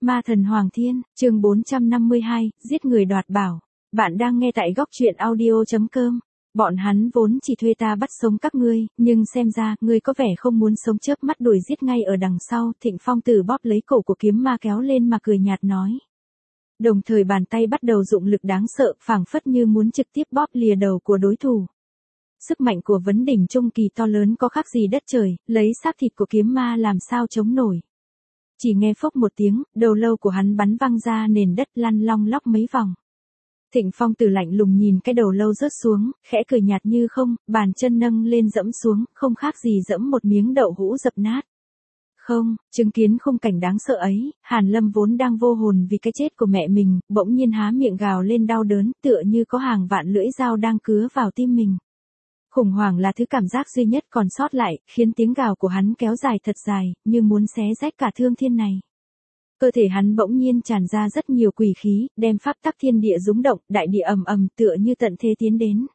Ma thần Hoàng Thiên, chương 452, giết người đoạt bảo. Bạn đang nghe tại góc truyện audio.com. Bọn hắn vốn chỉ thuê ta bắt sống các ngươi, nhưng xem ra, ngươi có vẻ không muốn sống chớp mắt đuổi giết ngay ở đằng sau. Thịnh Phong Tử bóp lấy cổ của kiếm ma kéo lên mà cười nhạt nói. Đồng thời bàn tay bắt đầu dụng lực đáng sợ, phảng phất như muốn trực tiếp bóp lìa đầu của đối thủ. Sức mạnh của vấn đỉnh trung kỳ to lớn có khác gì đất trời, lấy xác thịt của kiếm ma làm sao chống nổi. Chỉ nghe phốc một tiếng, đầu lâu của hắn bắn văng ra nền đất lăn long lóc mấy vòng. Thịnh Phong Tử lạnh lùng nhìn cái đầu lâu rớt xuống, khẽ cười nhạt như không, bàn chân nâng lên dẫm xuống, không khác gì dẫm một miếng đậu hũ dập nát. Không, chứng kiến khung cảnh đáng sợ ấy, Hàn Lâm vốn đang vô hồn vì cái chết của mẹ mình, bỗng nhiên há miệng gào lên đau đớn, tựa như có hàng vạn lưỡi dao đang cứa vào tim mình. Khủng hoảng là thứ cảm giác duy nhất còn sót lại, khiến tiếng gào của hắn kéo dài thật dài, như muốn xé rách cả thương thiên này. Cơ thể hắn bỗng nhiên tràn ra rất nhiều quỷ khí, đem pháp tắc thiên địa rúng động, đại địa ầm ầm tựa như tận thế tiến đến.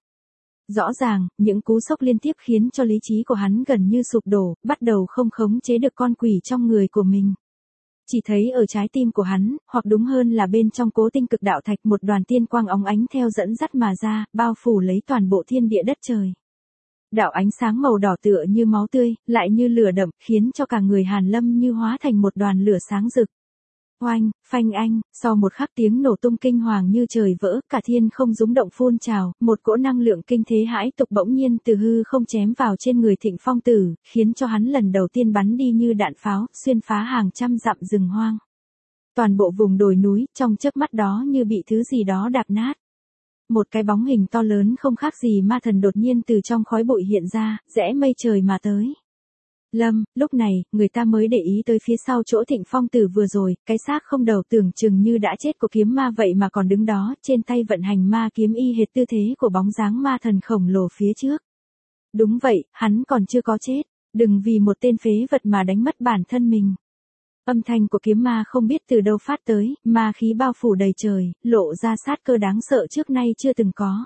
Rõ ràng, những cú sốc liên tiếp khiến cho lý trí của hắn gần như sụp đổ, bắt đầu không khống chế được con quỷ trong người của mình. Chỉ thấy ở trái tim của hắn, hoặc đúng hơn là bên trong cố tinh cực đạo thạch một đoàn tiên quang óng ánh theo dẫn dắt mà ra, bao phủ lấy toàn bộ thiên địa đất trời. Đạo ánh sáng màu đỏ tựa như máu tươi, lại như lửa đậm, khiến cho cả người Hàn Lâm như hóa thành một đoàn lửa sáng rực. Oanh, phanh anh, sau một khắc tiếng nổ tung kinh hoàng như trời vỡ, cả thiên không rúng động phun trào, một cỗ năng lượng kinh thế hãi tục bỗng nhiên từ hư không chém vào trên người Thịnh Phong Tử, khiến cho hắn lần đầu tiên bắn đi như đạn pháo, xuyên phá hàng trăm dặm rừng hoang. Toàn bộ vùng đồi núi, trong chớp mắt đó như bị thứ gì đó đạp nát. Một cái bóng hình to lớn không khác gì ma thần đột nhiên từ trong khói bụi hiện ra, rẽ mây trời mà tới. Lâm, lúc này, người ta mới để ý tới phía sau chỗ Thịnh Phong Tử vừa rồi, cái xác không đầu tưởng chừng như đã chết của kiếm ma vậy mà còn đứng đó, trên tay vận hành ma kiếm y hệt tư thế của bóng dáng ma thần khổng lồ phía trước. Đúng vậy, hắn còn chưa có chết, đừng vì một tên phế vật mà đánh mất bản thân mình. Âm thanh của kiếm ma không biết từ đâu phát tới, ma khí bao phủ đầy trời, lộ ra sát cơ đáng sợ trước nay chưa từng có.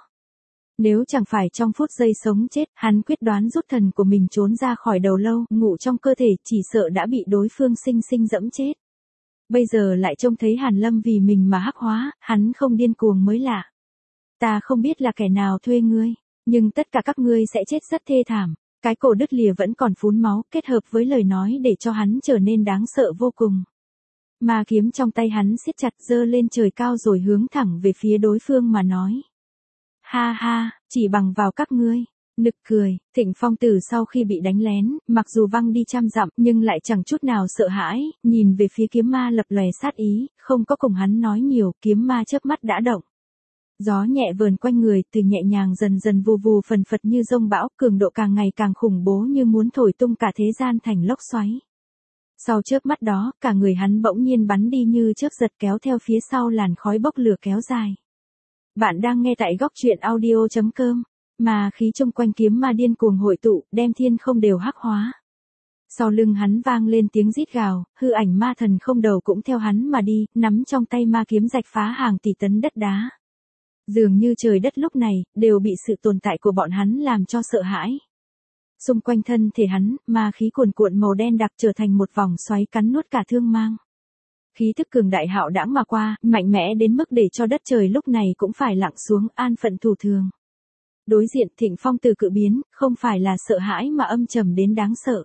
Nếu chẳng phải trong phút giây sống chết, hắn quyết đoán rút thần của mình trốn ra khỏi đầu lâu, ngủ trong cơ thể, chỉ sợ đã bị đối phương sinh sinh dẫm chết. Bây giờ lại trông thấy Hàn Lâm vì mình mà hắc hóa, hắn không điên cuồng mới lạ. Ta không biết là kẻ nào thuê ngươi, nhưng tất cả các ngươi sẽ chết rất thê thảm. Cái cổ đứt lìa vẫn còn phún máu, kết hợp với lời nói để cho hắn trở nên đáng sợ vô cùng. Ma kiếm trong tay hắn siết chặt giơ lên trời cao rồi hướng thẳng về phía đối phương mà nói. Ha ha, chỉ bằng vào các ngươi. Nực cười, Thịnh Phong Tử sau khi bị đánh lén, mặc dù văng đi trăm dặm nhưng lại chẳng chút nào sợ hãi, nhìn về phía kiếm ma lập lòe sát ý, không có cùng hắn nói nhiều, kiếm ma chớp mắt đã động. Gió nhẹ vờn quanh người, từ nhẹ nhàng dần dần vù vù phần phật như dông bão, cường độ càng ngày càng khủng bố như muốn thổi tung cả thế gian thành lốc xoáy. Sau chớp mắt đó, cả người hắn bỗng nhiên bắn đi như chớp giật kéo theo phía sau làn khói bốc lửa kéo dài. Bạn đang nghe tại góc truyện audio.com, mà khí chung quanh kiếm ma điên cuồng hội tụ, đem thiên không đều hắc hóa. Sau lưng hắn vang lên tiếng rít gào, hư ảnh ma thần không đầu cũng theo hắn mà đi, nắm trong tay ma kiếm rạch phá hàng tỷ tấn đất đá. Dường như trời đất lúc này, đều bị sự tồn tại của bọn hắn làm cho sợ hãi. Xung quanh thân thể hắn, ma khí cuồn cuộn màu đen đặc trở thành một vòng xoáy cắn nuốt cả thương mang. Khí thức cường đại hạo đãng mà qua, mạnh mẽ đến mức để cho đất trời lúc này cũng phải lặng xuống, an phận thủ thường. Đối diện Thịnh Phong Tử cự biến, không phải là sợ hãi mà âm trầm đến đáng sợ.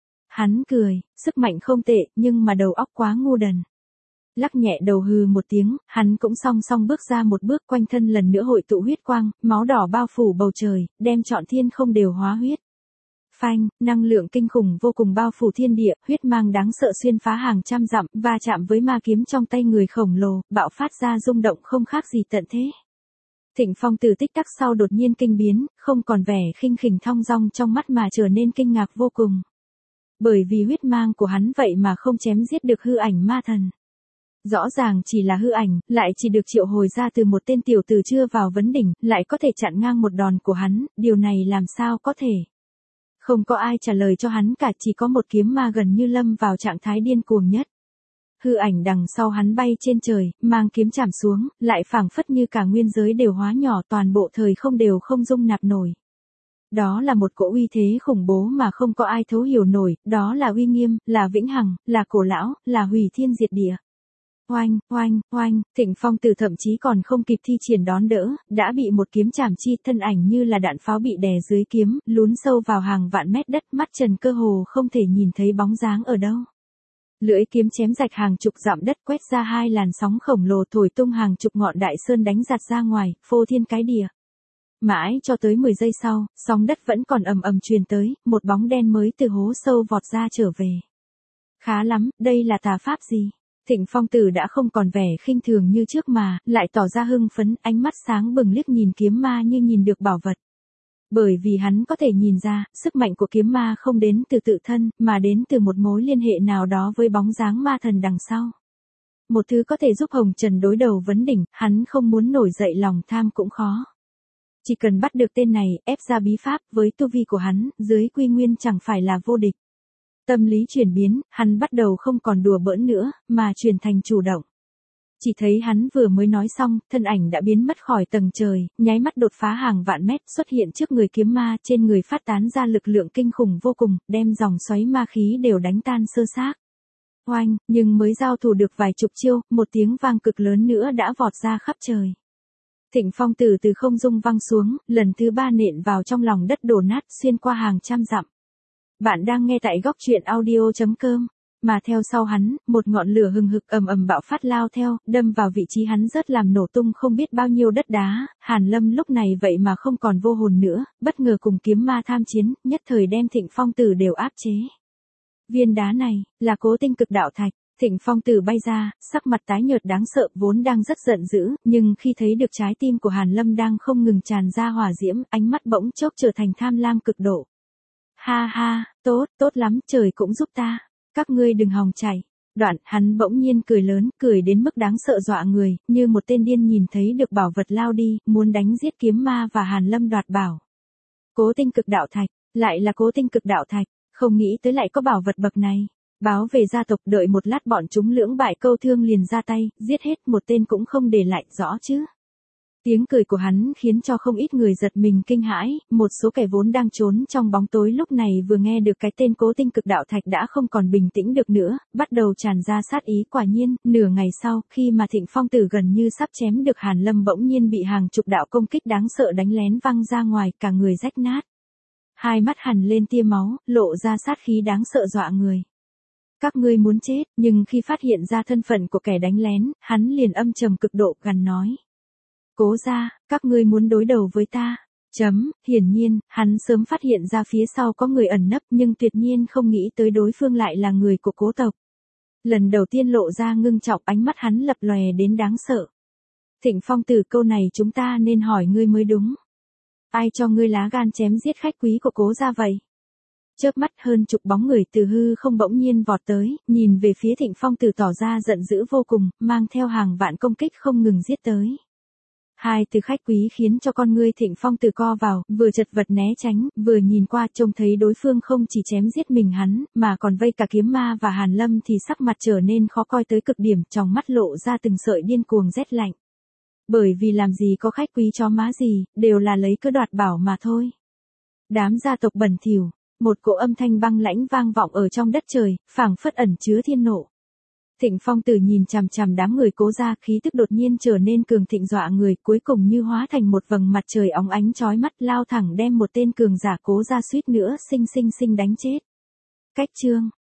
Hắn cười, sức mạnh không tệ, nhưng mà đầu óc quá ngu đần. Lắc nhẹ đầu hừ một tiếng, hắn cũng song song bước ra một bước, quanh thân lần nữa hội tụ huyết quang, máu đỏ bao phủ bầu trời, đem trọn thiên không đều hóa huyết. Phanh, năng lượng kinh khủng vô cùng bao phủ thiên địa, huyết mang đáng sợ xuyên phá hàng trăm dặm, va chạm với ma kiếm trong tay người khổng lồ, bạo phát ra rung động không khác gì tận thế. Thịnh Phong Tử tích tắc sau đột nhiên kinh biến, không còn vẻ khinh khỉnh thong dong trong mắt mà trở nên kinh ngạc vô cùng. Bởi vì huyết mang của hắn vậy mà không chém giết được hư ảnh ma thần. Rõ ràng chỉ là hư ảnh, lại chỉ được triệu hồi ra từ một tên tiểu tử chưa vào vấn đỉnh, lại có thể chặn ngang một đòn của hắn, điều này làm sao có thể. Không có ai trả lời cho hắn cả, chỉ có một kiếm ma gần như lâm vào trạng thái điên cuồng nhất. Hư ảnh đằng sau hắn bay trên trời, mang kiếm chạm xuống, lại phảng phất như cả nguyên giới đều hóa nhỏ, toàn bộ thời không đều không dung nạp nổi. Đó là một cỗ uy thế khủng bố mà không có ai thấu hiểu nổi, đó là uy nghiêm, là vĩnh hằng, là cổ lão, là hủy thiên diệt địa. Oanh, oanh, oanh, Thịnh Phong Tử thậm chí còn không kịp thi triển đón đỡ, đã bị một kiếm chảm chi, thân ảnh như là đạn pháo bị đè dưới kiếm, lún sâu vào hàng vạn mét đất, mắt trần cơ hồ không thể nhìn thấy bóng dáng ở đâu. Lưỡi kiếm chém rạch hàng chục dặm đất, quét ra hai làn sóng khổng lồ thổi tung hàng chục ngọn đại sơn đánh giạt ra ngoài, phô thiên cái địa. Mãi cho tới 10 giây sau, sóng đất vẫn còn ầm ầm truyền tới, một bóng đen mới từ hố sâu vọt ra trở về. Khá lắm, đây là tà pháp gì? Thịnh Phong Tử đã không còn vẻ khinh thường như trước mà, lại tỏ ra hưng phấn, ánh mắt sáng bừng liếc nhìn kiếm ma như nhìn được bảo vật. Bởi vì hắn có thể nhìn ra, sức mạnh của kiếm ma không đến từ tự thân, mà đến từ một mối liên hệ nào đó với bóng dáng ma thần đằng sau. Một thứ có thể giúp Hồng Trần đối đầu vấn đỉnh, hắn không muốn nổi dậy lòng tham cũng khó. Chỉ cần bắt được tên này, ép ra bí pháp, với tu vi của hắn, dưới quy nguyên chẳng phải là vô địch. Tâm lý chuyển biến, hắn bắt đầu không còn đùa bỡn nữa, mà chuyển thành chủ động. Chỉ thấy hắn vừa mới nói xong, thân ảnh đã biến mất khỏi tầng trời, nháy mắt đột phá hàng vạn mét, xuất hiện trước người kiếm ma, trên người phát tán ra lực lượng kinh khủng vô cùng, đem dòng xoáy ma khí đều đánh tan sơ xác. Oanh, nhưng mới giao thủ được vài chục chiêu, một tiếng vang cực lớn nữa đã vọt ra khắp trời. Thịnh Phong Tử từ không trung văng xuống, lần thứ 3 nện vào trong lòng đất đổ nát, xuyên qua hàng trăm dặm. Bạn đang nghe tại góc truyện audio.com. Mà theo sau hắn, một ngọn lửa hừng hực ầm ầm bạo phát lao theo, đâm vào vị trí hắn rớt làm nổ tung không biết bao nhiêu đất đá. Hàn Lâm lúc này vậy mà không còn vô hồn nữa, bất ngờ cùng kiếm ma tham chiến, nhất thời đem Thịnh Phong Tử đều áp chế. Viên đá này, là Cố Tinh Cực Đạo Thạch. Thịnh Phong Tử bay ra, sắc mặt tái nhợt đáng sợ, vốn đang rất giận dữ, nhưng khi thấy được trái tim của Hàn Lâm đang không ngừng tràn ra hỏa diễm, ánh mắt bỗng chốc trở thành tham lam cực độ. Ha ha, tốt, tốt lắm, trời cũng giúp ta. Các ngươi đừng hòng chạy. Đoạn, hắn bỗng nhiên cười lớn, cười đến mức đáng sợ dọa người, như một tên điên nhìn thấy được bảo vật lao đi, muốn đánh giết kiếm ma và Hàn Lâm đoạt bảo. Cố Tinh Cực Đạo Thạch, lại là Cố Tinh Cực Đạo Thạch, không nghĩ tới lại có bảo vật bậc này. Báo về gia tộc, đợi một lát bọn chúng lưỡng bại câu thương liền ra tay, giết hết một tên cũng không để lại, rõ chứ. Tiếng cười của hắn khiến cho không ít người giật mình kinh hãi, một số kẻ vốn đang trốn trong bóng tối lúc này vừa nghe được cái tên Cố Tinh Cực Đạo Thạch đã không còn bình tĩnh được nữa, bắt đầu tràn ra sát ý. Quả nhiên, nửa ngày sau, khi mà Thịnh Phong Tử gần như sắp chém được Hàn Lâm bỗng nhiên bị hàng chục đạo công kích đáng sợ đánh lén văng ra ngoài, cả người rách nát. Hai mắt hằn lên tia máu, lộ ra sát khí đáng sợ dọa người. Các ngươi muốn chết, nhưng khi phát hiện ra thân phận của kẻ đánh lén, hắn liền âm trầm cực độ, gằn nói. Cố gia, các ngươi muốn đối đầu với ta. Hiển nhiên, hắn sớm phát hiện ra phía sau có người ẩn nấp nhưng tuyệt nhiên không nghĩ tới đối phương lại là người của Cố tộc. Lần đầu tiên lộ ra ngưng trọng, ánh mắt hắn lập lòe đến đáng sợ. Thịnh Phong Tử, câu này chúng ta nên hỏi ngươi mới đúng. Ai cho ngươi lá gan chém giết khách quý của Cố gia vậy? Chớp mắt hơn chục bóng người từ hư không bỗng nhiên vọt tới, nhìn về phía Thịnh Phong Tử tỏ ra giận dữ vô cùng, mang theo hàng vạn công kích không ngừng giết tới. Hai từ khách quý khiến cho con ngươi Thịnh Phong Tử co vào, vừa chật vật né tránh, vừa nhìn qua trông thấy đối phương không chỉ chém giết mình hắn, mà còn vây cả kiếm ma và Hàn Lâm thì sắc mặt trở nên khó coi tới cực điểm, trong mắt lộ ra từng sợi điên cuồng rét lạnh. Bởi vì làm gì có khách quý chó má gì, đều là lấy cớ đoạt bảo mà thôi. Đám gia tộc bẩn thỉu, một cỗ âm thanh băng lãnh vang vọng ở trong đất trời, phảng phất ẩn chứa thiên nộ. Thịnh Phong Tử nhìn chằm chằm đám người Cố gia, khí tức đột nhiên trở nên cường thịnh dọa người, cuối cùng như hóa thành một vầng mặt trời óng ánh chói mắt, lao thẳng đem một tên cường giả Cố gia suýt nữa sinh đánh chết. Cách chương